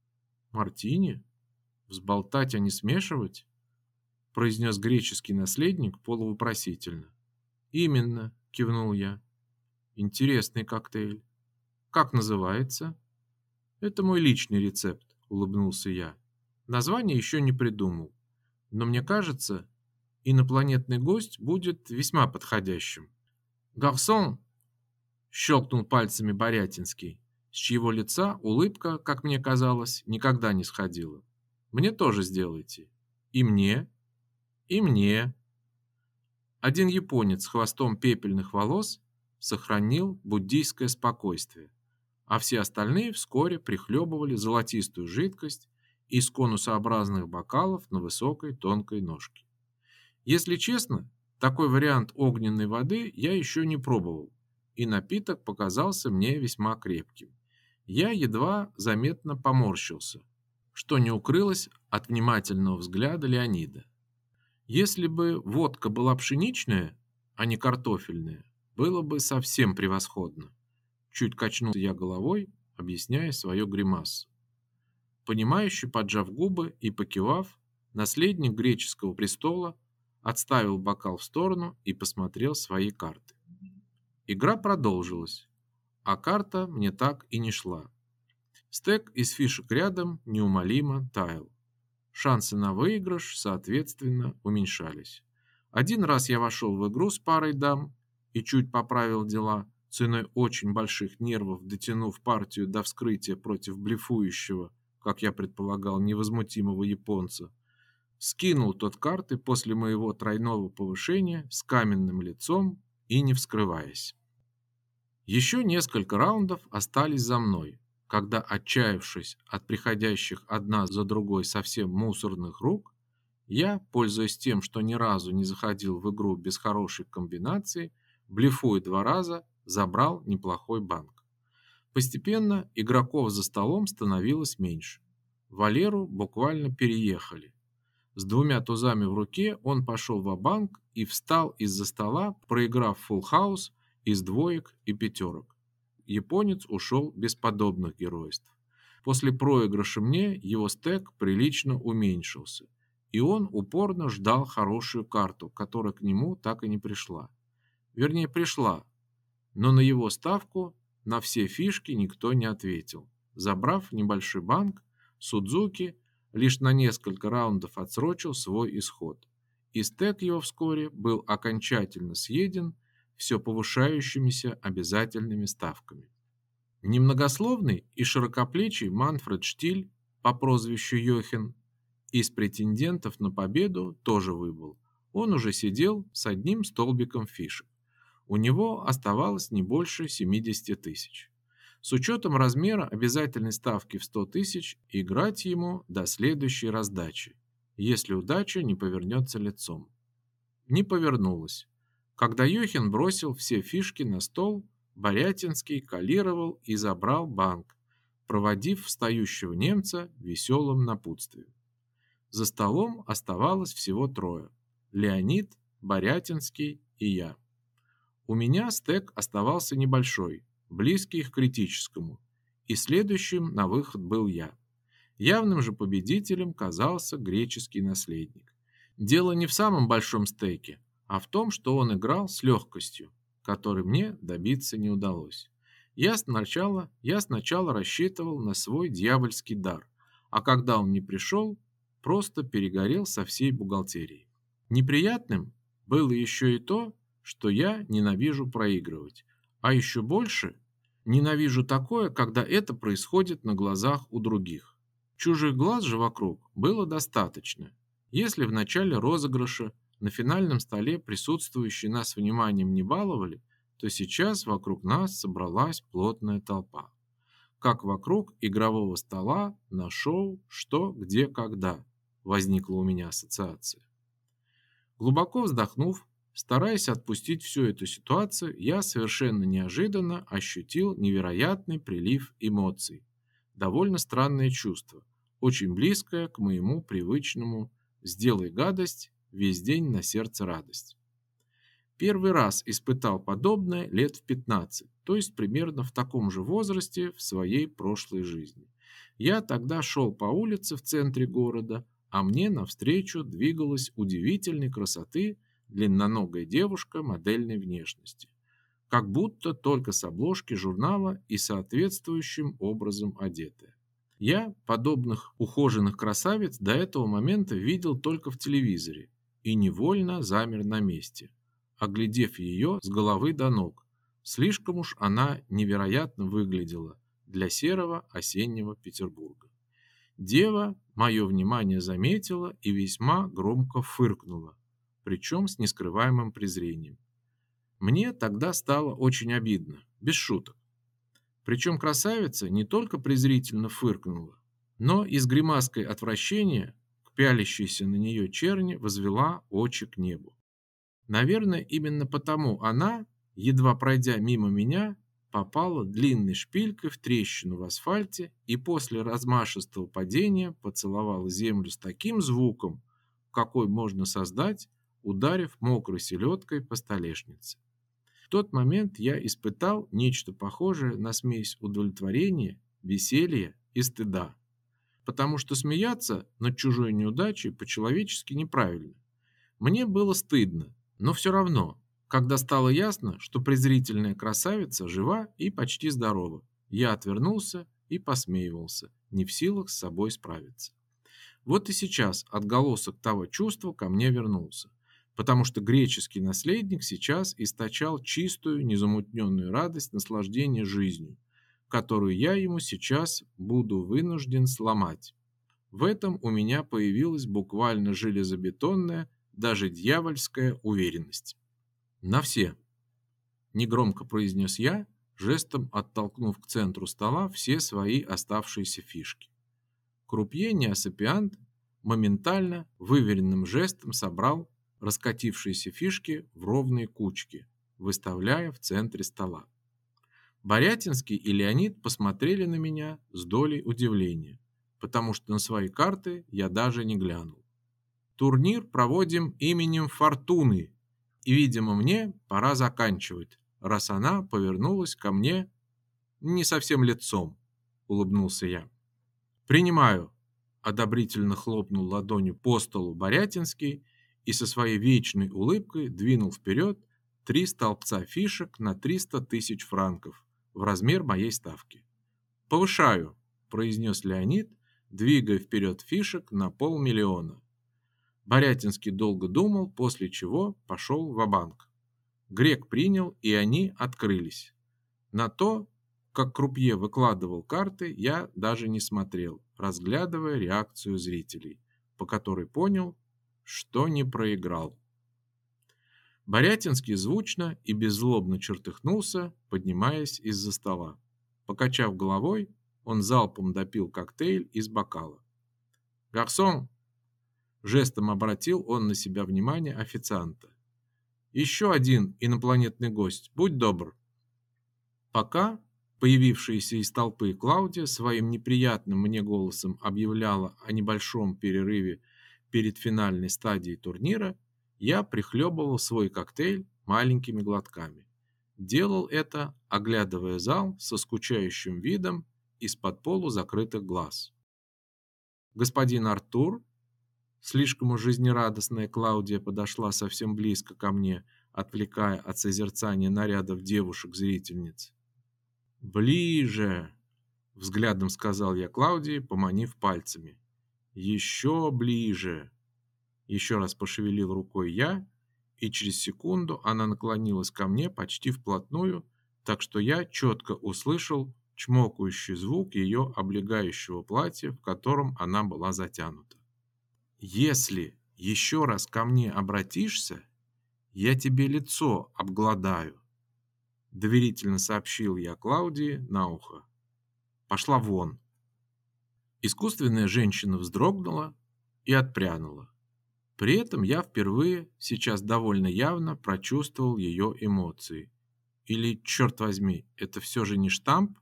Мартини? Взболтать, а не смешивать? Произнес греческий наследник полувопросительно. Именно, кивнул я. Интересный коктейль. Как называется? Это мой личный рецепт, улыбнулся я. Название еще не придумал, но мне кажется, инопланетный гость будет весьма подходящим. Гарсон! Щелкнул пальцами Борятинский, с чьего лица улыбка, как мне казалось, никогда не сходила. Мне тоже сделайте. И мне, и мне. Один японец с хвостом пепельных волос сохранил буддийское спокойствие, а все остальные вскоре прихлебывали золотистую жидкость из конусообразных бокалов на высокой тонкой ножке. Если честно, такой вариант огненной воды я еще не пробовал, и напиток показался мне весьма крепким. Я едва заметно поморщился, что не укрылось от внимательного взгляда Леонида. Если бы водка была пшеничная, а не картофельная, было бы совсем превосходно. Чуть качнул я головой, объясняя свою гримасу. Понимающе поджав губы и покивав, наследник греческого престола отставил бокал в сторону и посмотрел свои карты. Игра продолжилась, а карта мне так и не шла. Стек из фишек рядом неумолимо таял. Шансы на выигрыш, соответственно, уменьшались. Один раз я вошел в игру с парой дам и чуть поправил дела, ценой очень больших нервов дотянув партию до вскрытия против блефующего, как я предполагал, невозмутимого японца. Скинул тот карты после моего тройного повышения с каменным лицом и не вскрываясь. Еще несколько раундов остались за мной, когда, отчаявшись от приходящих одна за другой совсем мусорных рук, я, пользуясь тем, что ни разу не заходил в игру без хорошей комбинации, блефуя 2 раза, забрал неплохой банк. Постепенно игроков за столом становилось меньше. Валеру буквально переехали. С 2 тузами в руке он пошел ва-банк и встал из-за стола, проиграв фулл-хаус из двоек и пятерок. Японец ушел без подобных геройств. После проигрыша мне его стек прилично уменьшился, и он упорно ждал хорошую карту, которая к нему так и не пришла. Вернее, пришла, но на его ставку на все фишки никто не ответил. Забрав небольшой банк, Судзуки лишь на несколько раундов отсрочил свой исход, и стек его вскоре был окончательно съеден все повышающимися обязательными ставками. Немногословный и широкоплечий Манфред Штиль по прозвищу Йохен из претендентов на победу тоже выбыл. Он уже сидел с одним столбиком фишек. У него оставалось не больше 70 тысяч. С учетом размера обязательной ставки в 100 тысяч играть ему до следующей раздачи, если удача не повернется лицом. Не повернулась. Когда Йохин бросил все фишки на стол, Борятинский калировал и забрал банк, проводив встающего немца веселым напутствием. За столом оставалось всего 3: Леонид, Борятинский и я. У меня стек оставался небольшой, близкий к критическому, и следующим на выход был я. Явным же победителем казался греческий наследник. Дело не в самом большом стеке, а в том, что он играл с легкостью, которой мне добиться не удалось. Я сначала рассчитывал на свой дьявольский дар, а когда он не пришел, просто перегорел со всей бухгалтерией. Неприятным было еще и то, что я ненавижу проигрывать, а еще больше Ненавижу такое, когда это происходит на глазах у других. Чужих глаз же вокруг было достаточно. Если в начале розыгрыша на финальном столе присутствующие нас вниманием не баловали, то сейчас вокруг нас собралась плотная толпа. Как вокруг игрового стола на шоу «Что, где, когда» возникла у меня ассоциация. Глубоко вздохнув, стараясь отпустить всю эту ситуацию, я совершенно неожиданно ощутил невероятный прилив эмоций. Довольно странное чувство, очень близкое к моему привычному «сделай гадость, весь день на сердце радость». Первый раз испытал подобное лет в 15, то есть примерно в таком же возрасте в своей прошлой жизни. Я тогда шел по улице в центре города, а мне навстречу двигалась удивительной красоты длинноногая девушка модельной внешности, как будто только с обложки журнала и соответствующим образом одетая. Я подобных ухоженных красавиц до этого момента видел только в телевизоре и невольно замер на месте, оглядев ее с головы до ног. Слишком уж она невероятно выглядела для серого осеннего Петербурга. Дева мое внимание заметила и весьма громко фыркнула, причем с нескрываемым презрением. Мне тогда стало очень обидно, без шуток. Причем красавица не только презрительно фыркнула, но и с гримаской отвращения к пялящейся на нее черни возвела очи к небу. Наверное, именно потому она, едва пройдя мимо меня, попала длинной шпилькой в трещину в асфальте и после размашистого падения поцеловала землю с таким звуком, какой можно создать, ударив мокрой селедкой по столешнице. В тот момент я испытал нечто похожее на смесь удовлетворения, веселья и стыда, потому что смеяться над чужой неудачей по-человечески неправильно. Мне было стыдно, но все равно, когда стало ясно, что презрительная красавица жива и почти здорова, я отвернулся и посмеивался, не в силах с собой справиться. Вот и сейчас отголосок того чувства ко мне вернулся, потому что греческий наследник сейчас источал чистую, незамутненную радость наслаждения жизнью, которую я ему сейчас буду вынужден сломать. В этом у меня появилась буквально железобетонная, даже дьявольская уверенность. «На все!» – негромко произнес я, жестом оттолкнув к центру стола все свои оставшиеся фишки. Крупье Неосапиант моментально, выверенным жестом собрал раскатившиеся фишки в ровные кучки, выставляя в центре стола. Борятинский и Леонид посмотрели на меня с долей удивления, потому что на свои карты я даже не глянул. Турнир проводим именем Фортуны, и, видимо, мне пора заканчивать, раз она повернулась ко мне не совсем лицом, улыбнулся я. Принимаю, одобрительно хлопнул ладонью по столу Борятинский и со своей вечной улыбкой двинул вперед 3 столбца фишек на 300 тысяч франков в размер моей ставки. Повышаю, произнес Леонид, двигая вперед фишек на 500 000. Борятинский долго думал, после чего пошел ва-банк. Грек принял, и они открылись. На то, как крупье выкладывал карты, я даже не смотрел, разглядывая реакцию зрителей, по которой понял, что не проиграл. Борятинский звучно и беззлобно чертыхнулся, поднимаясь из-за стола. Покачав головой, он залпом допил коктейль из бокала. «Гарсон!» Жестом обратил он на себя внимание официанта. «Еще один инопланетный гость, будь добр». Пока появившаяся из толпы Клаудия своим неприятным мне голосом объявляла о небольшом перерыве перед финальной стадией турнира, я прихлебывал свой коктейль маленькими глотками. Делал это, оглядывая зал со скучающим видом из-под полузакрытых глаз. Господин Артур, слишком уж жизнерадостная Клаудия подошла совсем близко ко мне, отвлекая от созерцания нарядов девушек-зрительниц. «Ближе!» — взглядом сказал я Клаудии, поманив пальцами. «Еще ближе!» Еще раз пошевелил рукой я, и через секунду она наклонилась ко мне почти вплотную, так что я четко услышал чмокающий звук ее облегающего платья, в котором она была затянута. «Если еще раз ко мне обратишься, я тебе лицо обгладаю», доверительно сообщил я Клаудии на ухо. «Пошла вон». Искусственная женщина вздрогнула и отпрянула. При этом я впервые сейчас довольно явно прочувствовал ее эмоции. Или, черт возьми, это все же не штамп?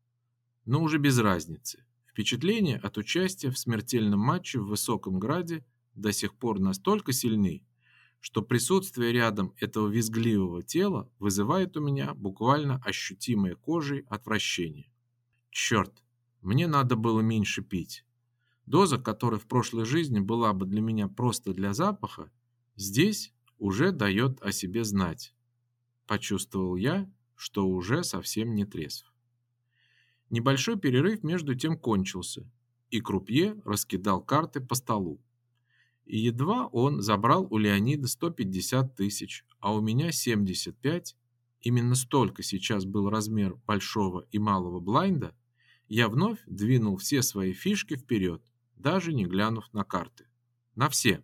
Но уже без разницы. Впечатления от участия в смертельном матче в Высоком Граде до сих пор настолько сильны, что присутствие рядом этого визгливого тела вызывает у меня буквально ощутимое кожей отвращение. Черт, мне надо было меньше пить. Доза, которая в прошлой жизни была бы для меня просто для запаха, здесь уже дает о себе знать. Почувствовал я, что уже совсем не трезв. Небольшой перерыв между тем кончился, и крупье раскидал карты по столу. И едва он забрал у Леонида 150 тысяч, а у меня 75, именно столько сейчас был размер большого и малого блайнда, я вновь двинул все свои фишки вперед, даже не глянув на карты. На все.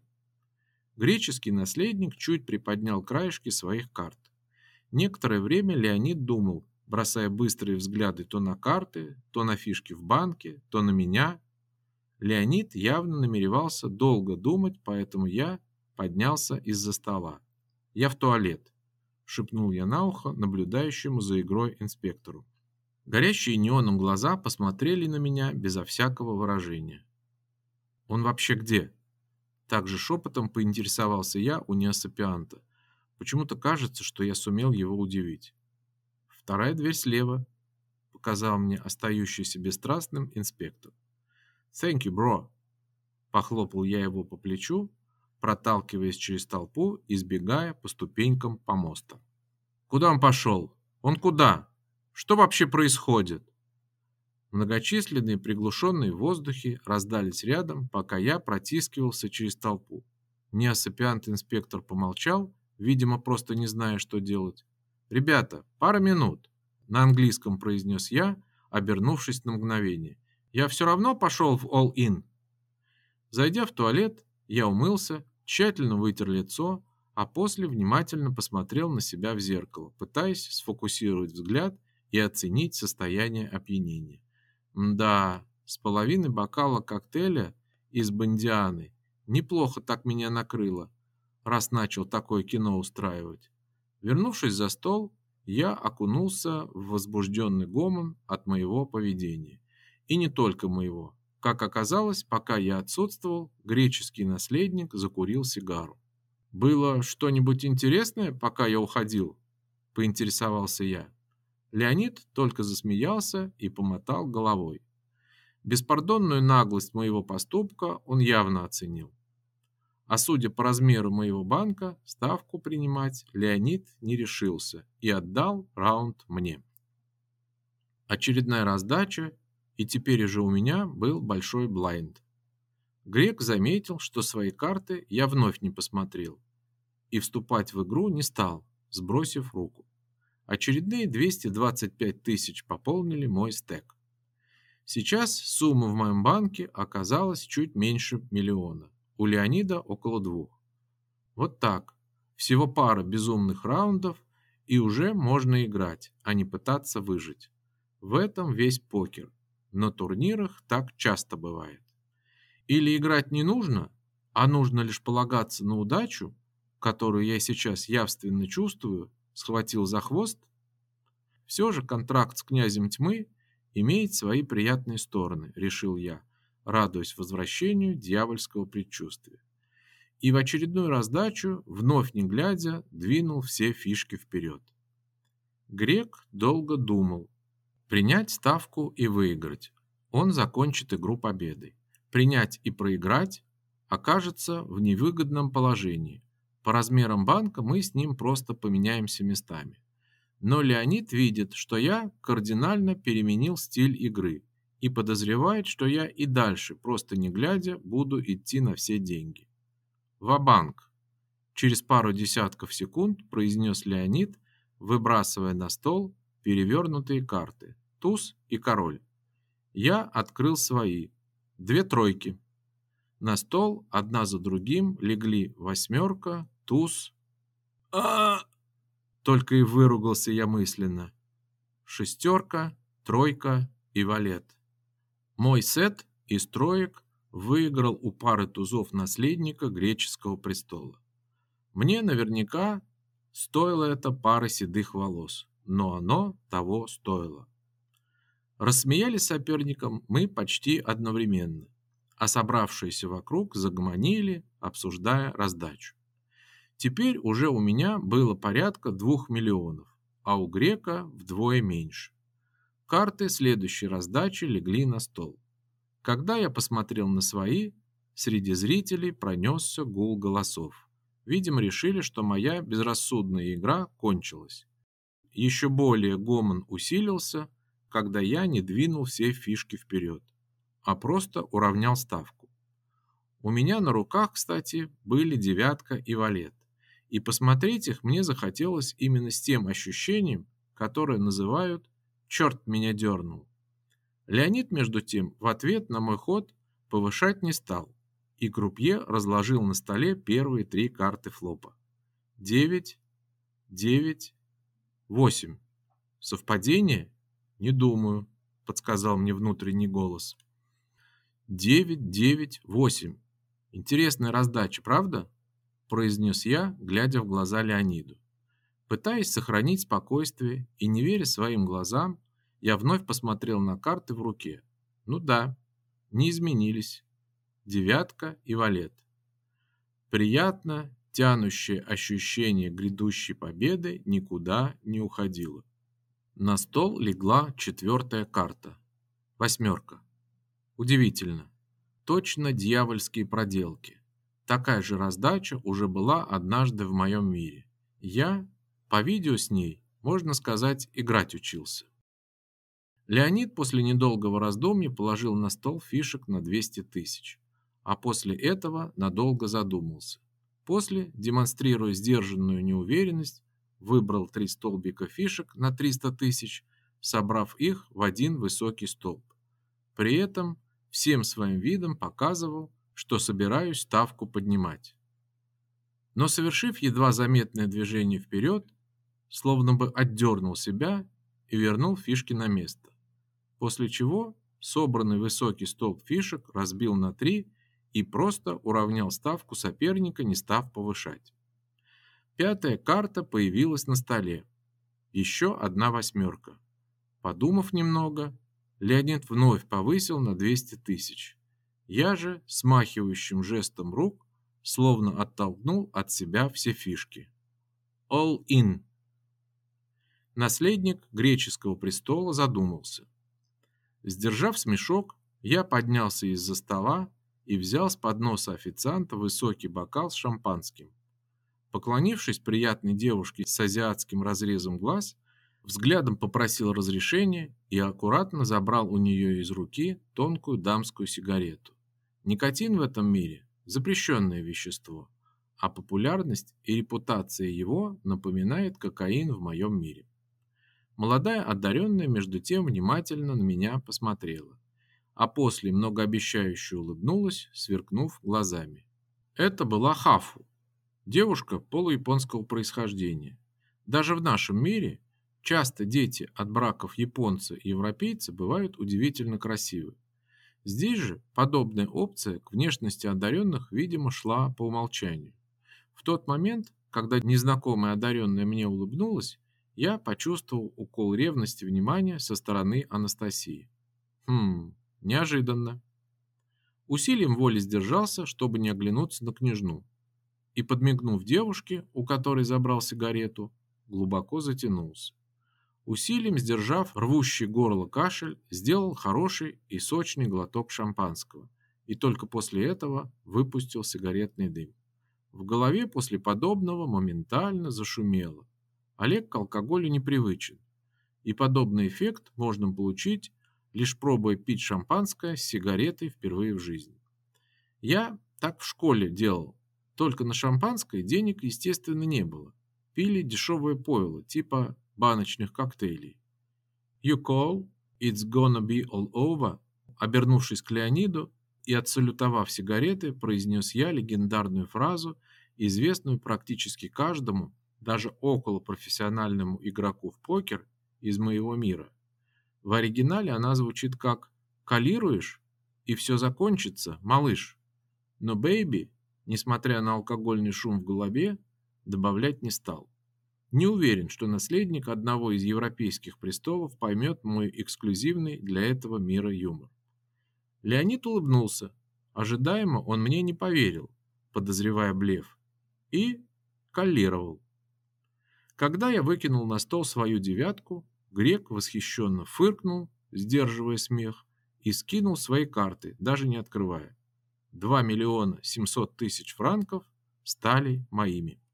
Греческий наследник чуть приподнял краешки своих карт. Некоторое время Леонид думал, бросая быстрые взгляды то на карты, то на фишки в банке, то на меня. Леонид явно намеревался долго думать, поэтому я поднялся из-за стола. «Я в туалет», — шепнул я на ухо наблюдающему за игрой инспектору. Горящие неоном глаза посмотрели на меня безо всякого выражения. «Он вообще где?» Также шепотом поинтересовался я у неосапианта. Почему-то кажется, что я сумел его удивить. «Вторая дверь слева», — показал мне остающийся бесстрастным инспектор. «Thank you, bro», — похлопал я его по плечу, проталкиваясь через толпу и сбегая по ступенькам помоста. «Куда он пошел? Он куда? Что вообще происходит?» Многочисленные приглушенные воздухи раздались рядом, пока я протискивался через толпу. Неосапиант-инспектор помолчал, видимо, просто не зная, что делать. «Ребята, пара минут», — на английском произнес я, обернувшись на мгновение. «Я все равно пошел в all-in». Зайдя в туалет, я умылся, тщательно вытер лицо, а после внимательно посмотрел на себя в зеркало, пытаясь сфокусировать взгляд и оценить состояние опьянения. Да, с половины бокала коктейля из бондианы неплохо так меня накрыло, раз начал такое кино устраивать. Вернувшись за стол, я окунулся в возбужденный гомон от моего поведения. И не только моего. Как оказалось, пока я отсутствовал, греческий наследник закурил сигару. «Было что-нибудь интересное, пока я уходил?» – поинтересовался я. Леонид только засмеялся и помотал головой. Беспардонную наглость моего поступка он явно оценил. А судя по размеру моего банка, ставку принимать Леонид не решился и отдал раунд мне. Очередная раздача, и теперь уже у меня был большой блайнд. Грек заметил, что свои карты я вновь не посмотрел, и вступать в игру не стал, сбросив руку. Очередные 225 тысяч пополнили мой стек. Сейчас сумма в моем банке оказалась чуть меньше миллиона. У Леонида около 2. Вот так. Всего пара безумных раундов, и уже можно играть, а не пытаться выжить. В этом весь покер. На турнирах так часто бывает. Или играть не нужно, а нужно лишь полагаться на удачу, которую я сейчас явственно чувствую, схватил за хвост. Все же контракт с князем тьмы имеет свои приятные стороны, решил я, радуясь возвращению дьявольского предчувствия. И в очередную раздачу, вновь не глядя, двинул все фишки вперед. Грек долго думал. Принять ставку и выиграть. Он закончит игру победой. Принять и проиграть окажется в невыгодном положении. По размерам банка мы с ним просто поменяемся местами. Но Леонид видит, что я кардинально переменил стиль игры и подозревает, что я и дальше, просто не глядя, буду идти на все деньги. «Ва-банк!» Через пару десятков секунд произнес Леонид, выбрасывая на стол перевернутые карты, туз и король. Я открыл свои, 2 тройки. На стол одна за другим легли восьмерка, туз. А! Только и выругался я мысленно. Шестерка, тройка и валет. Мой сет из троек выиграл у пары тузов наследника греческого престола. Мне наверняка стоило это пары седых волос, но оно того стоило. Рассмеялись соперником мы почти одновременно, а собравшиеся вокруг загомонили, обсуждая раздачу. Теперь уже у меня было порядка 2 миллионов, а у грека вдвое меньше. Карты следующей раздачи легли на стол. Когда я посмотрел на свои, среди зрителей пронесся гул голосов. Видимо, решили, что моя безрассудная игра кончилась. Еще более гомон усилился, когда я не двинул все фишки вперед, а просто уравнял ставку. У меня на руках, кстати, были девятка и валет, и посмотреть их мне захотелось именно с тем ощущением, которое называют «черт меня дернул». Леонид, между тем, в ответ на мой ход повышать не стал, и крупье разложил на столе первые 3 карты флопа. 9, 9, 8. Совпадение? Не думаю, подсказал мне внутренний голос. 9, 9, 8. Интересная раздача, правда? Произнес я, глядя в глаза Леониду. Пытаясь сохранить спокойствие и не веря своим глазам, я вновь посмотрел на карты в руке. Ну да, не изменились. Девятка и валет. Приятно тянущее ощущение грядущей победы никуда не уходило. На стол легла 4-я карта. Восьмерка. Удивительно. Точно дьявольские проделки. Такая же раздача уже была однажды в моем мире. Я, по видео с ней, можно сказать, играть учился. Леонид после недолгого раздумья положил на стол фишек на 200 тысяч, а после этого надолго задумался. После, демонстрируя сдержанную неуверенность, выбрал 3 столбика фишек на 300 тысяч, собрав их в один высокий столб. При этом всем своим видом показывал, что собираюсь ставку поднимать. Но совершив едва заметное движение вперед, словно бы отдернул себя и вернул фишки на место. После чего собранный высокий столб фишек разбил на 3 и просто уравнял ставку соперника, не став повышать. 5-я карта появилась на столе. Еще одна восьмерка. Подумав немного, Леонид вновь повысил на 200 тысяч. Я же смахивающим жестом рук словно оттолкнул от себя все фишки. All in. Наследник греческого престола задумался. Сдержав смешок, я поднялся из-за стола и взял с подноса официанта высокий бокал с шампанским. Поклонившись приятной девушке с азиатским разрезом глаз, взглядом попросил разрешения и аккуратно забрал у нее из руки тонкую дамскую сигарету. Никотин в этом мире – запрещенное вещество, а популярность и репутация его напоминает кокаин в моем мире. Молодая одаренная между тем внимательно на меня посмотрела, а после многообещающе улыбнулась, сверкнув глазами. Это была Хафу, девушка полуяпонского происхождения. Даже в нашем мире часто дети от браков японца и европейца бывают удивительно красивы. Здесь же подобная опция к внешности одаренных, видимо, шла по умолчанию. В тот момент, когда незнакомая одаренная мне улыбнулась, я почувствовал укол ревности внимания со стороны Анастасии. Неожиданно. Усилием воли сдержался, чтобы не оглянуться на княжну, и, подмигнув девушке, у которой забрал сигарету, глубоко затянулся. Усилием сдержав рвущий горло кашель, сделал хороший и сочный глоток шампанского, и только после этого выпустил сигаретный дым. В голове после подобного моментально зашумело. Олег к алкоголю непривычен, и подобный эффект можно получить, лишь пробуя пить шампанское с сигаретой впервые в жизни. Я так в школе делал, только на шампанское денег, естественно, не было. Пили дешевое пойло, типа баночных коктейлей. You call, it's gonna be all over. Обернувшись к Леониду и отсалютовав сигареты, произнес я легендарную фразу, известную практически каждому, даже околопрофессиональному игроку в покер из моего мира. В оригинале она звучит как «Калируешь, и все закончится, малыш». Но Бэйби, несмотря на алкогольный шум в голове, добавлять не стал. Не уверен, что наследник одного из европейских престолов поймет мой эксклюзивный для этого мира юмор. Леонид улыбнулся. Ожидаемо он мне не поверил, подозревая блеф, и каллировал. Когда я выкинул на стол свою девятку, грек восхищенно фыркнул, сдерживая смех, и скинул свои карты, даже не открывая. 2 700 000 франков стали моими.